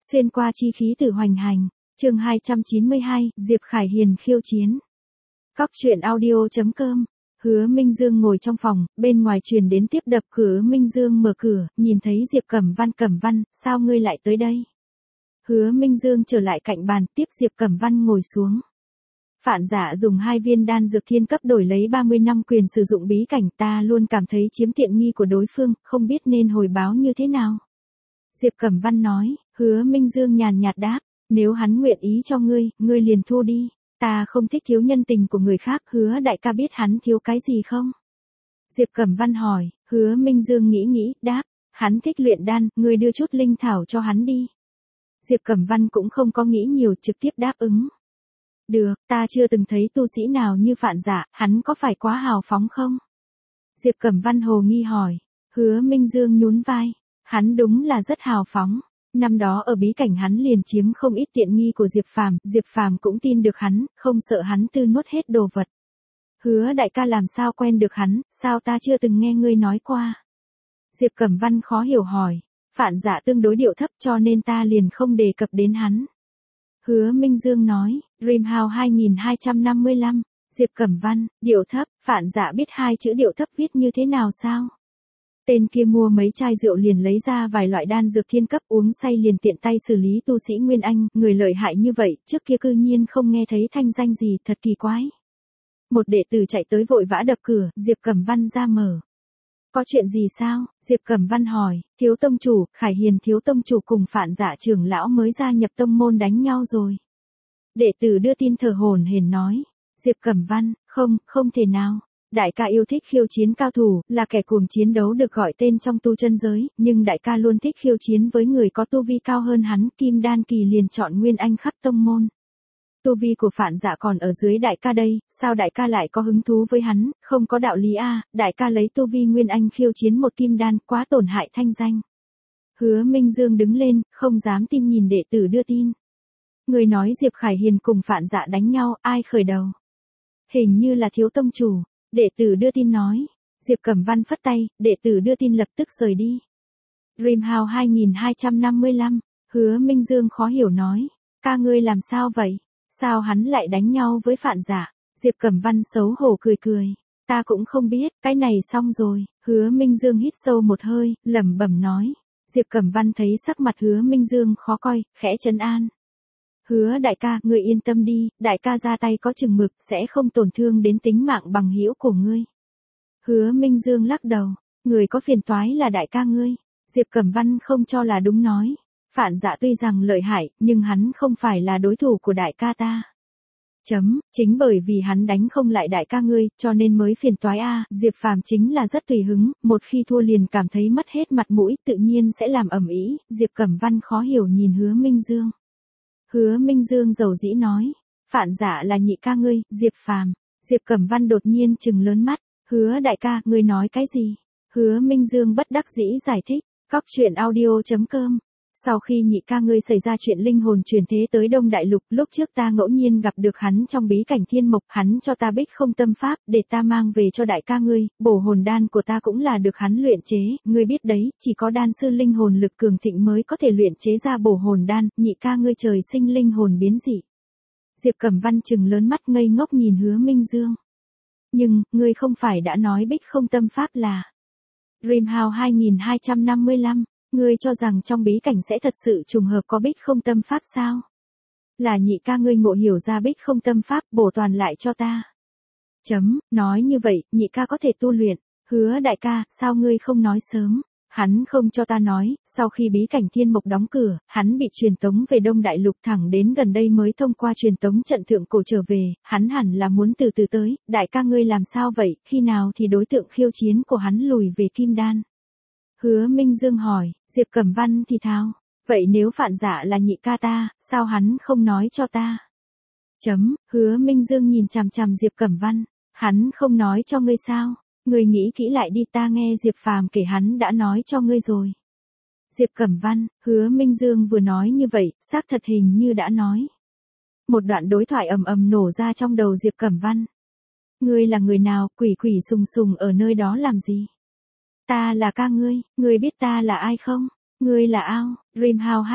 Xuyên qua chi khí tử hoành hành, chương 292, Diệp Khải Hiền khiêu chiến. Cóc truyện audio.com. Hứa Minh Dương ngồi trong phòng, bên ngoài truyền đến tiếp đập cửa. Minh Dương mở cửa, nhìn thấy Diệp Cẩm Văn, sao ngươi lại tới đây? Hứa Minh Dương trở lại cạnh bàn, tiếp Diệp Cẩm Văn ngồi xuống. Phản Dạ dùng 2 viên đan dược thiên cấp đổi lấy 30 năm quyền sử dụng bí cảnh, ta luôn cảm thấy chiếm tiện nghi của đối phương, không biết nên hồi báo như thế nào. Diệp Cẩm Văn nói. Hứa Minh Dương nhàn nhạt đáp, nếu hắn nguyện ý cho ngươi liền thu đi, ta không thích thiếu nhân tình của người khác. Hứa đại ca biết hắn thiếu cái gì không? Diệp Cẩm Văn hỏi. Hứa Minh Dương nghĩ, đáp, hắn thích luyện đan, ngươi đưa chút linh thảo cho hắn đi. Diệp Cẩm Văn cũng không có nghĩ nhiều, trực tiếp đáp ứng. Được, ta chưa từng thấy tu sĩ nào như Phản Dạ, hắn có phải quá hào phóng không? Diệp Cẩm Văn hồ nghi hỏi. Hứa Minh Dương nhún vai, hắn đúng là rất hào phóng. Năm đó ở bí cảnh hắn liền chiếm không ít tiện nghi của Diệp Phàm cũng tin được hắn, không sợ hắn tư nuốt hết đồ vật. Hứa đại ca làm sao quen được hắn, sao ta chưa từng nghe ngươi nói qua? Diệp Cẩm Văn khó hiểu hỏi. Phản Dạ tương đối điệu thấp cho nên ta liền không đề cập đến hắn. Hứa Minh Dương nói. Dreamhouse 2255, Diệp Cẩm Văn, điệu thấp. Phản Dạ biết 2 chữ điệu thấp viết như thế nào sao? Tên kia mua mấy chai rượu liền lấy ra vài loại đan dược thiên cấp, uống say liền tiện tay xử lý tu sĩ Nguyên Anh, người lợi hại như vậy, trước kia cư nhiên không nghe thấy thanh danh gì, thật kỳ quái. Một đệ tử chạy tới vội vã đập cửa, Diệp Cẩm Văn ra mở. Có chuyện gì sao? Diệp Cẩm Văn hỏi. Thiếu tông chủ, Khải Hiền thiếu tông chủ cùng Phản Dạ trưởng lão mới gia nhập tông môn đánh nhau rồi. Đệ tử đưa tin thở hổn hển nói. Diệp Cẩm Văn, không thể nào. Đại ca yêu thích khiêu chiến cao thủ, là kẻ cuồng chiến đấu được gọi tên trong tu chân giới, nhưng đại ca luôn thích khiêu chiến với người có tu vi cao hơn hắn, Kim Đan kỳ liền chọn Nguyên Anh khắp tông môn. Tu vi của Phản Dạ còn ở dưới đại ca đây, sao đại ca lại có hứng thú với hắn, không có đạo lý a, đại ca lấy tu vi Nguyên Anh khiêu chiến một Kim Đan, quá tổn hại thanh danh. Hứa Minh Dương đứng lên, không dám tin nhìn đệ tử đưa tin. Người nói Diệp Khải Hiền cùng Phản Dạ đánh nhau, ai khởi đầu? Hình như là thiếu tông chủ. Đệ tử đưa tin nói. Diệp Cẩm Văn phất tay, đệ tử đưa tin lập tức rời đi. Dreamhouse 2255, Hứa Minh Dương khó hiểu nói. Ca ngươi làm sao vậy? Sao hắn lại đánh nhau với Phản Dạ? Diệp Cẩm Văn xấu hổ cười. Ta cũng không biết, cái này xong rồi. Hứa Minh Dương hít sâu một hơi, lẩm bẩm nói. Diệp Cẩm Văn thấy sắc mặt Hứa Minh Dương khó coi, khẽ trấn an. Hứa đại ca, ngươi yên tâm đi, đại ca ra tay có chừng mực, sẽ không tổn thương đến tính mạng bằng hữu của ngươi. Hứa Minh Dương lắc đầu, người có phiền toái là đại ca ngươi. Diệp Cẩm Văn không cho là đúng nói. Phản Dạ tuy rằng lợi hại, nhưng hắn không phải là đối thủ của đại ca ta. Chính bởi vì hắn đánh không lại đại ca ngươi, cho nên mới phiền toái a. Diệp Phàm chính là rất tùy hứng, một khi thua liền cảm thấy mất hết mặt mũi, tự nhiên sẽ làm ầm ĩ. Diệp Cẩm Văn khó hiểu nhìn Hứa Minh Dương. Hứa Minh Dương dầu dĩ nói. Phản Dạ là nhị ca ngươi, Diệp Phàm. Diệp Cẩm Văn đột nhiên trừng lớn mắt. Hứa đại ca, ngươi nói cái gì? Hứa Minh Dương bất đắc dĩ giải thích. Cóc truyện audio.com. Sau khi nhị ca ngươi xảy ra chuyện linh hồn chuyển thế tới Đông Đại Lục, lúc trước ta ngẫu nhiên gặp được hắn trong bí cảnh thiên mộc, hắn cho ta bích không tâm pháp, để ta mang về cho đại ca ngươi, bổ hồn đan của ta cũng là được hắn luyện chế, ngươi biết đấy, chỉ có đan sư linh hồn lực cường thịnh mới có thể luyện chế ra bổ hồn đan, nhị ca ngươi trời sinh linh hồn biến dị. Diệp Cẩm Văn trừng lớn mắt ngây ngốc nhìn Hứa Minh Dương. Nhưng, ngươi không phải đã nói bích không tâm pháp là Dreamhouse 2255. Ngươi cho rằng trong bí cảnh sẽ thật sự trùng hợp có bích không tâm pháp sao? Là nhị ca ngươi ngộ hiểu ra bích không tâm pháp, bổ toàn lại cho ta. Nói như vậy, nhị ca có thể tu luyện. Hứa đại ca, sao ngươi không nói sớm? Hắn không cho ta nói, sau khi bí cảnh thiên mộc đóng cửa, hắn bị truyền tống về Đông Đại Lục, thẳng đến gần đây mới thông qua truyền tống trận thượng cổ trở về, hắn hẳn là muốn từ từ tới. Đại ca ngươi làm sao vậy, khi nào thì đối tượng khiêu chiến của hắn lùi về Kim Đan? Hứa Minh Dương hỏi. Diệp Cẩm Văn thì thào. Vậy nếu Phản Dạ là nhị ca ta, sao hắn không nói cho ta? Hứa Minh Dương nhìn chằm chằm Diệp Cẩm Văn. Hắn không nói cho ngươi sao? Ngươi nghĩ kỹ lại đi, ta nghe Diệp Phàm kể hắn đã nói cho ngươi rồi. Diệp Cẩm Văn, Hứa Minh Dương vừa nói như vậy, xác thật hình như đã nói. Một đoạn đối thoại ầm ầm nổ ra trong đầu Diệp Cẩm Văn. Ngươi là người nào, quỷ sùng ở nơi đó làm gì? Ta là ca ngươi biết ta là ai không? Ngươi là ao, Dreamhouse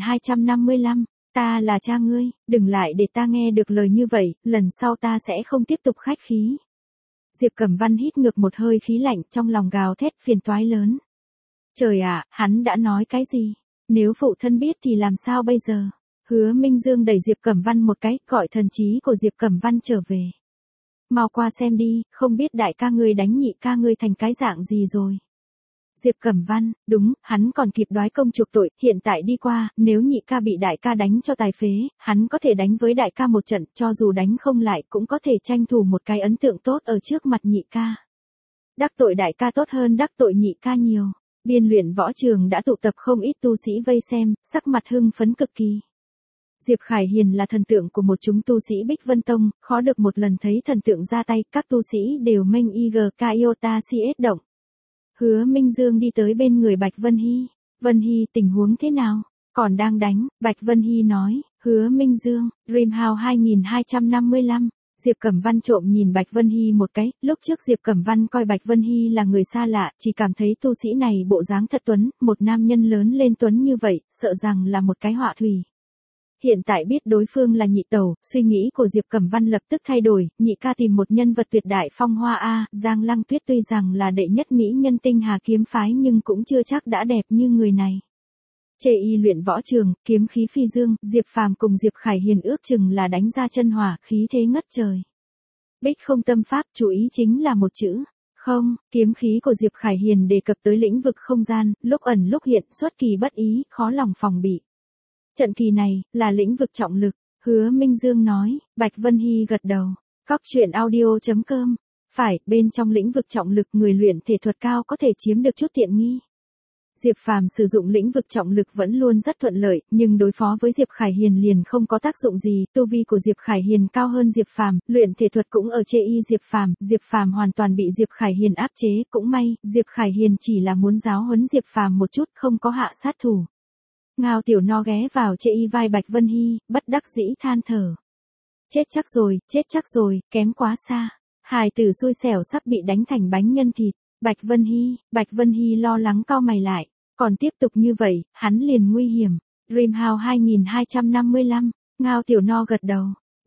2255, ta là cha ngươi, đừng lại để ta nghe được lời như vậy, lần sau ta sẽ không tiếp tục khách khí. Diệp Cẩm Văn hít ngược một hơi khí lạnh trong lòng gào thét phiền toái lớn. Trời ạ, hắn đã nói cái gì? Nếu phụ thân biết thì làm sao bây giờ? Hứa Minh Dương đẩy Diệp Cẩm Văn một cái, gọi thần trí của Diệp Cẩm Văn trở về. Mau qua xem đi, không biết đại ca ngươi đánh nhị ca ngươi thành cái dạng gì rồi. Diệp Cẩm Văn, đúng, hắn còn kịp đoái công chuộc tội, hiện tại đi qua, nếu nhị ca bị đại ca đánh cho tài phế, hắn có thể đánh với đại ca một trận, cho dù đánh không lại cũng có thể tranh thủ một cái ấn tượng tốt ở trước mặt nhị ca. Đắc tội đại ca tốt hơn đắc tội nhị ca nhiều. Biên luyện võ trường đã tụ tập không ít tu sĩ vây xem, sắc mặt hưng phấn cực kỳ. Diệp Khải Hiền là thần tượng của một chúng tu sĩ Bích Vân Tông, khó được một lần thấy thần tượng ra tay, các tu sĩ đều mênh IGK Iota CS động. Hứa Minh Dương đi tới bên người Bạch Vân Hy. Vân Hy, tình huống thế nào? Còn đang đánh, Bạch Vân Hy nói. Hứa Minh Dương, Dreamhouse 2255. Diệp Cẩm Văn trộm nhìn Bạch Vân Hy một cái, lúc trước Diệp Cẩm Văn coi Bạch Vân Hy là người xa lạ, chỉ cảm thấy tu sĩ này bộ dáng thật tuấn, một nam nhân lớn lên tuấn như vậy, sợ rằng là một cái họa thủy. Hiện tại biết đối phương là nhị tẩu, suy nghĩ của Diệp Cẩm Văn lập tức thay đổi, nhị ca tìm một nhân vật tuyệt đại phong hoa a, Giang Lăng Tuyết tuy rằng là đệ nhất mỹ nhân tinh hà kiếm phái nhưng cũng chưa chắc đã đẹp như người này. Chê y luyện võ trường, kiếm khí phi dương, Diệp Phàm cùng Diệp Khải Hiền ước chừng là đánh ra chân hỏa, khí thế ngất trời. Bích không tâm pháp, chú ý chính là một chữ, không, kiếm khí của Diệp Khải Hiền đề cập tới lĩnh vực không gian, lúc ẩn lúc hiện, xuất kỳ bất ý, khó lòng phòng bị. Trận kỳ này, là lĩnh vực trọng lực, Hứa Minh Dương nói, Bạch Vân Hy gật đầu, Cóc truyện audio.com, phải, bên trong lĩnh vực trọng lực người luyện thể thuật cao có thể chiếm được chút tiện nghi. Diệp Phàm sử dụng lĩnh vực trọng lực vẫn luôn rất thuận lợi, nhưng đối phó với Diệp Khải Hiền liền không có tác dụng gì, tu vi của Diệp Khải Hiền cao hơn Diệp Phàm, luyện thể thuật cũng ở chê y Diệp Phàm hoàn toàn bị Diệp Khải Hiền áp chế, cũng may, Diệp Khải Hiền chỉ là muốn giáo huấn Diệp Phàm một chút, không có hạ sát thủ. Ngao Tiểu No ghé vào chê y vai Bạch Vân Hy, bất đắc dĩ than thở. Chết chắc rồi, kém quá xa. Hài tử xui xẻo sắp bị đánh thành bánh nhân thịt. Bạch Vân Hy lo lắng cau mày lại. Còn tiếp tục như vậy, hắn liền nguy hiểm. Dreamhouse 2255, Ngao Tiểu No gật đầu.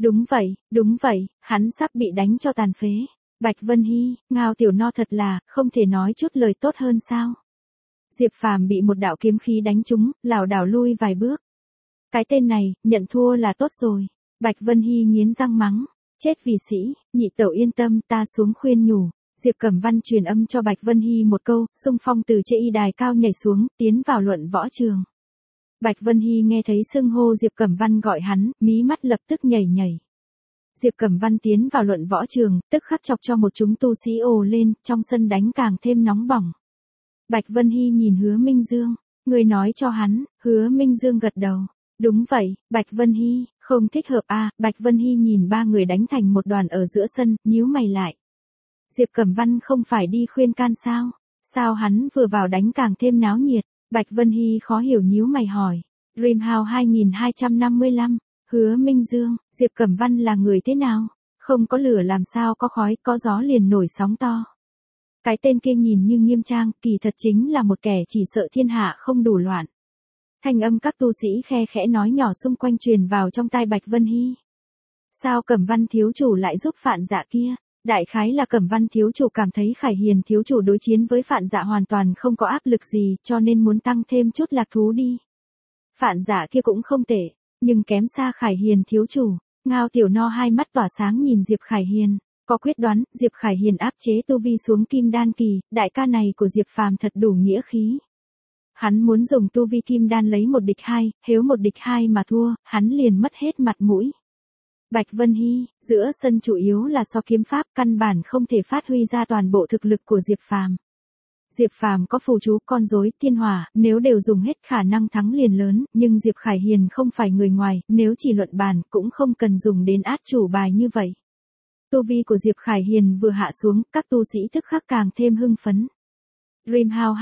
Đúng vậy, hắn sắp bị đánh cho tàn phế. Bạch Vân Hy, Ngao Tiểu No thật là, không thể nói chút lời tốt hơn sao. Diệp Phàm bị một đạo kiếm khí đánh trúng, lảo đảo lui vài bước. Cái tên này, nhận thua là tốt rồi. Bạch Vân Hy nghiến răng mắng. Chết vì sĩ, nhị tẩu yên tâm, ta xuống khuyên nhủ. Diệp Cẩm Văn truyền âm cho Bạch Vân Hy một câu, xung phong từ chê y đài cao nhảy xuống, tiến vào luận võ trường. Bạch Vân Hy nghe thấy xưng hô Diệp Cẩm Văn gọi hắn, mí mắt lập tức nhảy. Diệp Cẩm Văn tiến vào luận võ trường, tức khắc chọc cho một chúng tu sĩ ồ lên, trong sân đánh càng thêm nóng bỏng. Bạch Vân Hy nhìn Hứa Minh Dương, người nói cho hắn, Hứa Minh Dương gật đầu. Đúng vậy, Bạch Vân Hy, không thích hợp a. Bạch Vân Hy nhìn ba người đánh thành một đoàn ở giữa sân, nhíu mày lại. Diệp Cẩm Văn không phải đi khuyên can sao? Sao hắn vừa vào đánh càng thêm náo nhiệt? Bạch Vân Hy khó hiểu nhíu mày hỏi. Dreamhouse 2255, Hứa Minh Dương, Diệp Cẩm Văn là người thế nào? Không có lửa làm sao có khói, có gió liền nổi sóng to. Cái tên kia nhìn như nghiêm trang, kỳ thật chính là một kẻ chỉ sợ thiên hạ không đủ loạn. Thanh âm các tu sĩ khe khẽ nói nhỏ xung quanh truyền vào trong tai Bạch Vân Hy. Sao Cẩm Văn thiếu chủ lại giúp Phạn Dạ kia? Đại khái là Cẩm Văn thiếu chủ cảm thấy Khải Hiền thiếu chủ đối chiến với Phạn Dạ hoàn toàn không có áp lực gì, cho nên muốn tăng thêm chút lạc thú đi. Phạn Dạ kia cũng không tệ, nhưng kém xa Khải Hiền thiếu chủ. Ngao Tiểu No hai mắt tỏa sáng nhìn Diệp Khải Hiền, có quyết đoán, Diệp Khải Hiền áp chế tu vi xuống kim đan kỳ, đại ca này của Diệp Phàm thật đủ nghĩa khí. Hắn muốn dùng tu vi kim đan lấy một địch hai, nếu một địch hai mà thua, hắn liền mất hết mặt mũi. Bạch Vân Hy, giữa sân chủ yếu là so kiếm pháp, căn bản không thể phát huy ra toàn bộ thực lực của Diệp Phàm. Diệp Phàm có phù chú, con rối, thiên hỏa, nếu đều dùng hết khả năng thắng liền lớn, nhưng Diệp Khải Hiền không phải người ngoài, nếu chỉ luận bàn cũng không cần dùng đến át chủ bài như vậy. Tu vi của Diệp Khải Hiền vừa hạ xuống, các tu sĩ tức khắc càng thêm hưng phấn. Dreamhouse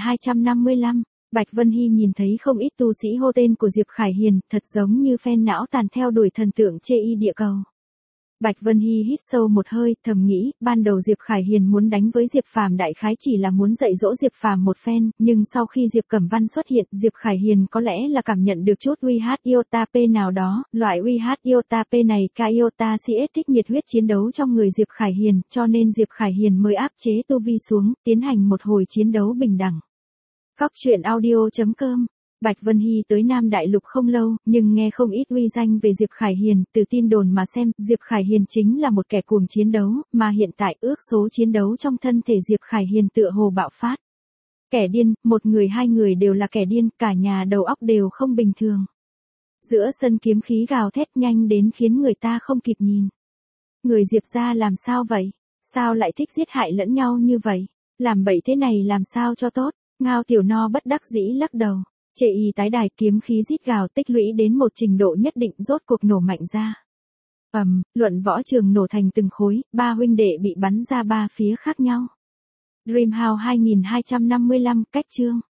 2255, Bạch Vân Hy nhìn thấy không ít tu sĩ hô tên của Diệp Khải Hiền, thật giống như phen não tàn theo đuổi thần tượng chê y địa cầu. Bạch Vân Hy hít sâu một hơi, thầm nghĩ, ban đầu Diệp Khải Hiền muốn đánh với Diệp Phàm đại khái chỉ là muốn dạy dỗ Diệp Phàm một phen, nhưng sau khi Diệp Cẩm Văn xuất hiện, Diệp Khải Hiền có lẽ là cảm nhận được chút uy hát iota P nào đó, loại uy hát iota P này ca iota CS thích nhiệt huyết chiến đấu trong người Diệp Khải Hiền, cho nên Diệp Khải Hiền mới áp chế tu vi xuống, tiến hành một hồi chiến đấu bình đẳng. Cóc truyện audio.com. Bạch Vân Hy tới Nam Đại Lục không lâu, nhưng nghe không ít uy danh về Diệp Khải Hiền, từ tin đồn mà xem, Diệp Khải Hiền chính là một kẻ cuồng chiến đấu, mà hiện tại ước số chiến đấu trong thân thể Diệp Khải Hiền tựa hồ bạo phát. Kẻ điên, một người hai người đều là kẻ điên, cả nhà đầu óc đều không bình thường. Giữa sân kiếm khí gào thét nhanh đến khiến người ta không kịp nhìn. Người Diệp gia làm sao vậy? Sao lại thích giết hại lẫn nhau như vậy? Làm bậy thế này làm sao cho tốt? Ngao Tiểu No bất đắc dĩ lắc đầu. Chệ y tái đài kiếm khí rít gào tích lũy đến một trình độ nhất định rốt cuộc nổ mạnh ra. Luận võ trường nổ thành từng khối, ba huynh đệ bị bắn ra ba phía khác nhau. Dreamhouse 2255 cách chương.